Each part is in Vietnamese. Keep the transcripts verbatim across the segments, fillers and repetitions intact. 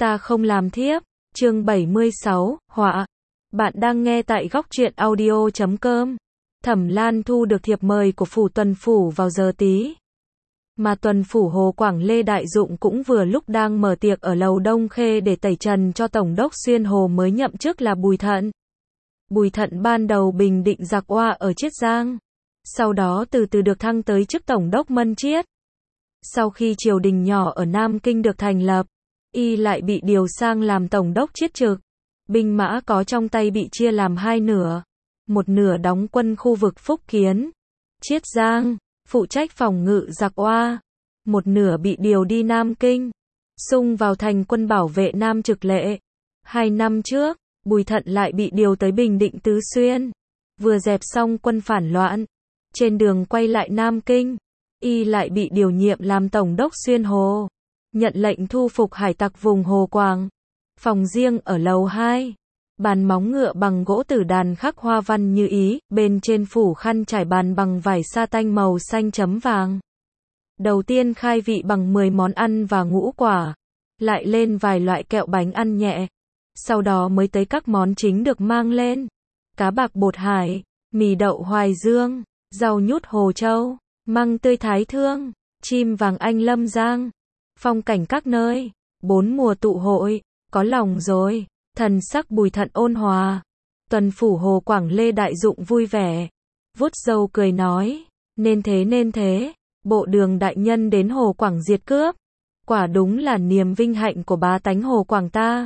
Ta không làm thiếp. Chương bảy mươi sáu, họa. Bạn đang nghe tại góc truyện audio chấm com. Thẩm Lan thu được thiệp mời của phủ tuần phủ vào giờ tí. Mà tuần phủ Hồ Quảng Lê Đại Dụng cũng vừa lúc đang mở tiệc ở lầu Đông Khê để tẩy trần cho Tổng đốc Xuyên Hồ mới nhậm chức là Bùi Thận. Bùi Thận ban đầu bình định giặc Oa ở Chiết Giang. Sau đó từ từ được thăng tới chức Tổng đốc Mân Chiết. Sau khi triều đình nhỏ ở Nam Kinh được thành lập, y lại bị điều sang làm Tổng đốc Chiết Trực. Binh mã có trong tay bị chia làm hai nửa. Một nửa đóng quân khu vực Phúc Kiến, Chiết Giang, phụ trách phòng ngự giặc Oa. Một nửa bị điều đi Nam Kinh, xung vào thành quân bảo vệ Nam Trực Lệ. Hai năm trước, Bùi Thận lại bị điều tới Bình Định Tứ Xuyên. Vừa dẹp xong quân phản loạn, trên đường quay lại Nam Kinh, y lại bị điều nhiệm làm Tổng đốc Xuyên Hồ. Nhận lệnh thu phục hải tặc vùng Hồ Quảng. Phòng riêng ở lầu hai. Bàn móng ngựa bằng gỗ tử đàn khắc hoa văn như ý, bên trên phủ khăn trải bàn bằng vải sa tanh màu xanh chấm vàng. Đầu tiên khai vị bằng mười món ăn và ngũ quả, lại lên vài loại kẹo bánh ăn nhẹ. Sau đó mới tới các món chính được mang lên. Cá bạc bột hải, mì đậu Hoài Dương, rau nhút Hồ Châu, măng tươi Thái Thương, chim vàng Anh Lâm Giang. Phong cảnh các nơi, bốn mùa tụ hội, có lòng rồi. Thần sắc Bùi Thận ôn hòa. Tuần phủ Hồ Quảng Lê Đại Dụng vui vẻ, vuốt râu cười nói, nên thế nên thế, bộ đường đại nhân đến Hồ Quảng diệt cướp, quả đúng là niềm vinh hạnh của bá tánh Hồ Quảng ta.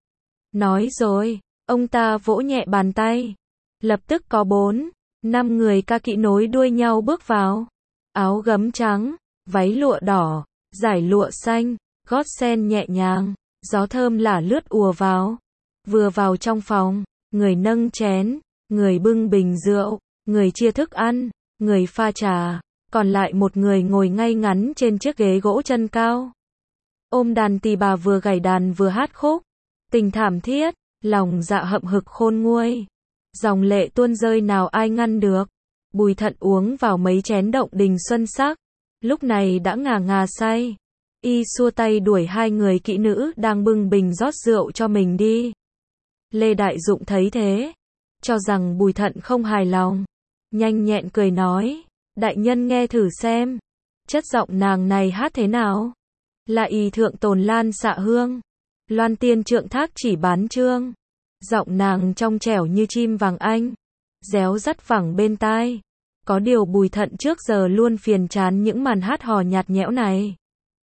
Nói rồi, ông ta vỗ nhẹ bàn tay, lập tức có bốn, năm người ca kỵ nối đuôi nhau bước vào, áo gấm trắng, váy lụa đỏ, dải lụa xanh, gót sen nhẹ nhàng, gió thơm lả lướt ùa vào. Vừa vào trong phòng, người nâng chén, người bưng bình rượu, người chia thức ăn, người pha trà, còn lại một người ngồi ngay ngắn trên chiếc ghế gỗ chân cao. Ôm đàn tỳ bà vừa gảy đàn vừa hát khúc, tình thảm thiết, lòng dạ hậm hực khôn nguôi. Dòng lệ tuôn rơi nào ai ngăn được. Bùi Thận uống vào mấy chén động đình xuân sắc, lúc này đã ngà ngà say. Y xua tay đuổi hai người kỹ nữ đang bưng bình rót rượu cho mình đi. Lê Đại Dụng thấy thế, cho rằng Bùi Thận không hài lòng, nhanh nhẹn cười nói, đại nhân nghe thử xem, chất giọng nàng này hát thế nào? Là y thượng tồn lan xạ hương, loan tiên trượng thác chỉ bán trương. Giọng nàng trong trẻo như chim vàng Anh, réo rắt vẳng bên tai. Có điều Bùi Thận trước giờ luôn phiền chán những màn hát hò nhạt nhẽo này.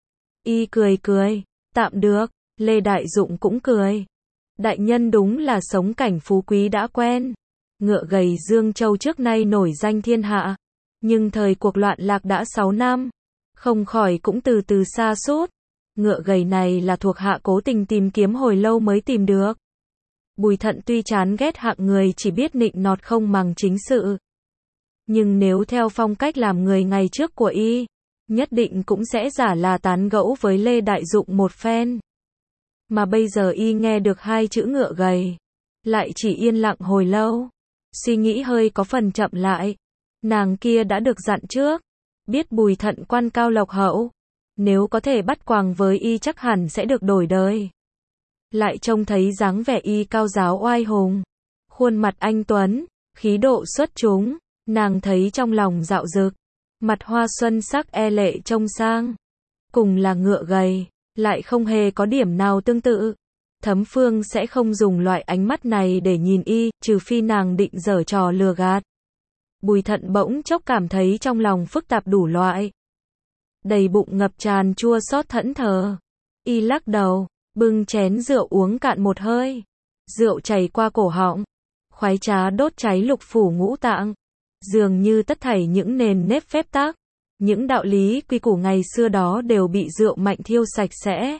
Y cười cười, tạm được. Lê Đại Dụng cũng cười. Đại nhân đúng là sống cảnh phú quý đã quen. Ngựa gầy Dương Châu trước nay nổi danh thiên hạ, nhưng thời cuộc loạn lạc đã sáu năm, không khỏi cũng từ từ sa sút. Ngựa gầy này là thuộc hạ cố tình tìm kiếm hồi lâu mới tìm được. Bùi Thận tuy chán ghét hạng người chỉ biết nịnh nọt không màng chính sự, nhưng nếu theo phong cách làm người ngày trước của y, nhất định cũng sẽ giả là tán gẫu với Lê Đại Dụng một phen. Mà bây giờ y nghe được hai chữ ngựa gầy, lại chỉ yên lặng hồi lâu, suy nghĩ hơi có phần chậm lại. Nàng kia đã được dặn trước, biết Bùi Thận quan cao lộc hậu, nếu có thể bắt quàng với y chắc hẳn sẽ được đổi đời. Lại trông thấy dáng vẻ y cao giáo oai hùng, khuôn mặt anh tuấn, khí độ xuất chúng, nàng thấy trong lòng dạo dực, mặt hoa xuân sắc e lệ trông sang. Cùng là ngựa gầy, lại không hề có điểm nào tương tự. Thấm Phương sẽ không dùng loại ánh mắt này để nhìn y, trừ phi nàng định giở trò lừa gạt. Bùi Thận bỗng chốc cảm thấy trong lòng phức tạp đủ loại, đầy bụng ngập tràn chua xót thẫn thờ. Y lắc đầu, bưng chén rượu uống cạn một hơi. Rượu chảy qua cổ họng, khoái trá đốt cháy lục phủ ngũ tạng. Dường như tất thảy những nền nếp phép tắc, những đạo lý quy củ ngày xưa đó đều bị rượu mạnh thiêu sạch sẽ.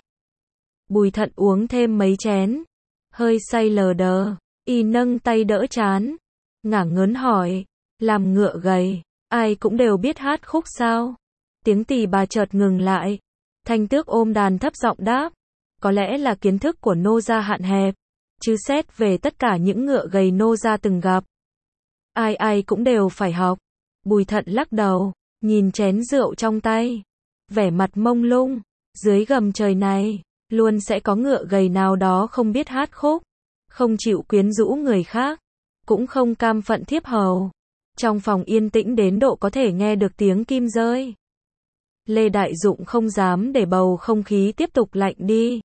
Bùi Thận uống thêm mấy chén, hơi say lờ đờ, y nâng tay đỡ trán, ngả ngớn hỏi, làm ngựa gầy, ai cũng đều biết hát khúc sao? Tiếng tỳ bà chợt ngừng lại, Thanh Tước ôm đàn thấp giọng đáp, có lẽ là kiến thức của nô gia hạn hẹp, chứ xét về tất cả những ngựa gầy nô gia từng gặp, ai ai cũng đều phải học. Bùi Thận lắc đầu, nhìn chén rượu trong tay, vẻ mặt mông lung, dưới gầm trời này, Luôn sẽ có ngựa gầy nào đó không biết hát khúc, không chịu quyến rũ người khác, cũng không cam phận thiếp hầu. Trong phòng yên tĩnh đến độ có thể nghe được tiếng kim rơi. Lê Đại Dụng không dám để bầu không khí tiếp tục lạnh đi.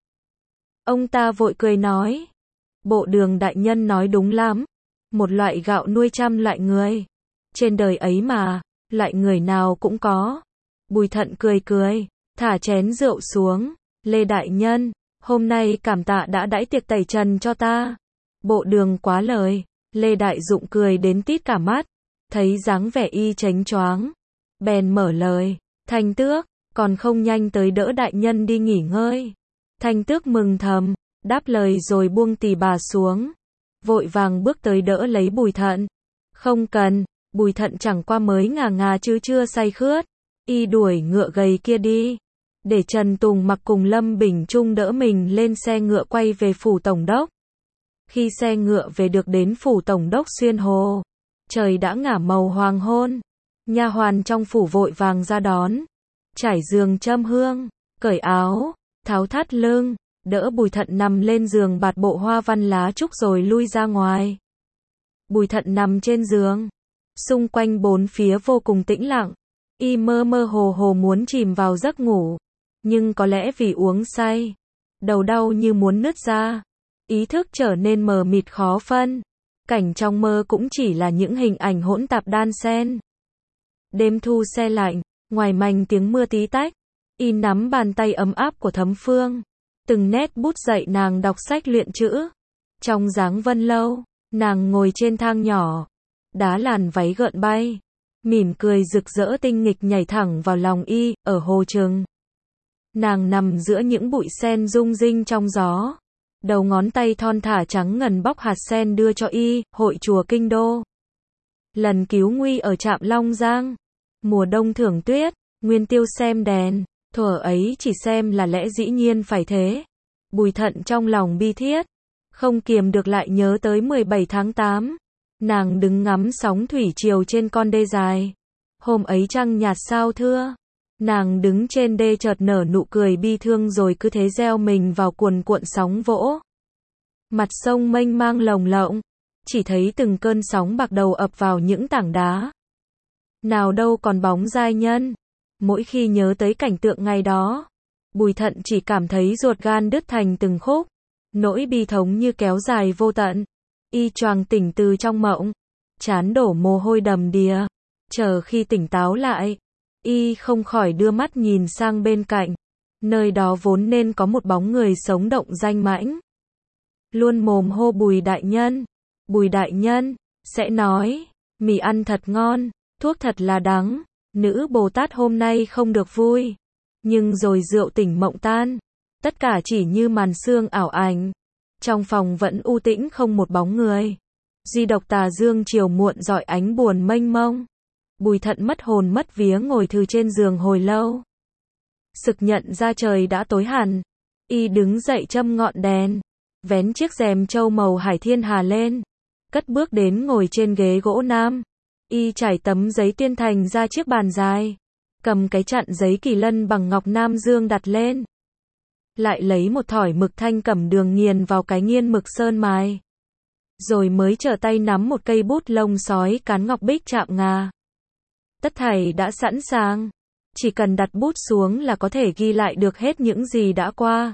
Ông ta vội cười nói. Bộ Đường đại nhân nói đúng lắm. Một loại gạo nuôi trăm loại người. Trên đời ấy mà, loại người nào cũng có. Bùi Thận cười cười, thả chén rượu xuống. Lê đại nhân, hôm nay cảm tạ đã đãi tiệc tẩy trần cho ta. Bộ Đường quá lời. Lê Đại Dụng cười đến tít cả mắt. Thấy dáng vẻ y chánh choáng, bèn mở lời. Thanh Tước, còn không nhanh tới đỡ đại nhân đi nghỉ ngơi. Thanh Tước mừng thầm, đáp lời rồi buông tỳ bà xuống. Vội vàng bước tới đỡ lấy Bùi Thận. Không cần, Bùi Thận chẳng qua mới ngà ngà chứ chưa say khướt. Y đuổi ngựa gầy kia đi. Để Trần Tùng Mặc cùng Lâm Bình Trung đỡ mình lên xe ngựa quay về phủ tổng đốc. Khi xe ngựa về được đến phủ tổng đốc Xuyên Hồ, trời đã ngả màu hoàng hôn. Nha hoàn trong phủ vội vàng ra đón, trải giường châm hương, cởi áo, tháo thắt lưng, đỡ Bùi Thận nằm lên giường bạt bộ hoa văn lá trúc rồi lui ra ngoài. Bùi Thận nằm trên giường, xung quanh bốn phía vô cùng tĩnh lặng, y mơ mơ hồ hồ muốn chìm vào giấc ngủ, nhưng có lẽ vì uống say, đầu đau như muốn nứt ra, ý thức trở nên mờ mịt khó phân. Cảnh trong mơ cũng chỉ là những hình ảnh hỗn tạp đan xen. Đêm thu se lạnh, ngoài mành tiếng mưa tí tách, y nắm bàn tay ấm áp của Thấm Phương, từng nét bút dạy nàng đọc sách luyện chữ. Trong dáng Vân Lâu, nàng ngồi trên thang nhỏ, đá làn váy gợn bay, mỉm cười rực rỡ tinh nghịch nhảy thẳng vào lòng y, ở hồ trừng. Nàng nằm giữa những bụi sen rung rinh trong gió. Đầu ngón tay thon thả trắng ngần bóc hạt sen đưa cho y, hội chùa Kinh Đô. Lần cứu nguy ở trạm Long Giang. Mùa đông thưởng tuyết, Nguyên Tiêu xem đèn, thuở ấy chỉ xem là lẽ dĩ nhiên phải thế. Bùi Thận trong lòng bi thiết, không kiềm được lại nhớ tới mười bảy tháng tám. Nàng đứng ngắm sóng thủy triều trên con đê dài. Hôm ấy trăng nhạt sao thưa. Nàng đứng trên đê chợt nở nụ cười bi thương rồi cứ thế gieo mình vào cuồn cuộn sóng vỗ. Mặt sông mênh mang lồng lộng, chỉ thấy từng cơn sóng bạc đầu ập vào những tảng đá. Nào đâu còn bóng giai nhân. Mỗi khi nhớ tới cảnh tượng ngày đó, Bùi Thận chỉ cảm thấy ruột gan đứt thành từng khúc. Nỗi bi thống như kéo dài vô tận. Y choàng tỉnh từ trong mộng, trán đổ mồ hôi đầm đìa. Chờ khi tỉnh táo lại, y không khỏi đưa mắt nhìn sang bên cạnh. Nơi đó vốn nên có một bóng người sống động danh mãnh. Luôn mồm hô Bùi đại nhân. Bùi đại nhân, sẽ nói, mì ăn thật ngon, thuốc thật là đắng. Nữ Bồ Tát hôm nay không được vui. Nhưng rồi rượu tỉnh mộng tan. Tất cả chỉ như màn sương ảo ảnh. Trong phòng vẫn u tĩnh không một bóng người. Duy độc tà dương chiều muộn rọi ánh buồn mênh mông. Bùi Thận mất hồn mất vía ngồi thư trên giường hồi lâu. Sực nhận ra trời đã tối hẳn. Y đứng dậy châm ngọn đèn, vén chiếc rèm châu màu hải thiên hà lên, cất bước đến ngồi trên ghế gỗ nam. Y trải tấm giấy tuyên thành ra chiếc bàn dài, cầm cái chặn giấy kỳ lân bằng ngọc nam dương đặt lên. Lại lấy một thỏi mực thanh cẩm đường nghiền vào cái nghiên mực sơn mài. Rồi mới trở tay nắm một cây bút lông sói cán ngọc bích chạm ngà. Tất thảy đã sẵn sàng. Chỉ cần đặt bút xuống là có thể ghi lại được hết những gì đã qua.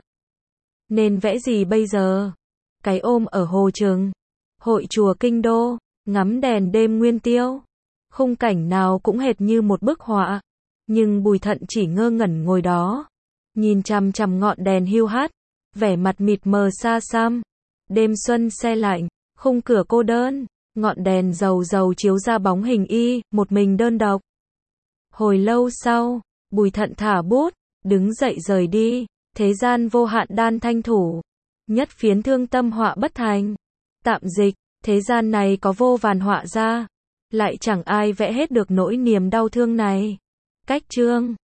Nên vẽ gì bây giờ? Cái ôm ở hồ Trừng, hội chùa Kinh Đô, ngắm đèn đêm Nguyên Tiêu. Khung cảnh nào cũng hệt như một bức họa. Nhưng Bùi Thận chỉ ngơ ngẩn ngồi đó, nhìn chằm chằm ngọn đèn hiu hắt, vẻ mặt mịt mờ xa xăm. Đêm xuân se lạnh, khung cửa cô đơn, ngọn đèn dầu dầu chiếu ra bóng hình y, một mình đơn độc. Hồi lâu sau, Bùi Thận thả bút, đứng dậy rời đi. Thế gian vô hạn đan thanh thủ, nhất phiến thương tâm họa bất thành. Tạm dịch, thế gian này có vô vàn họa ra, lại chẳng ai vẽ hết được nỗi niềm đau thương này. Cách chương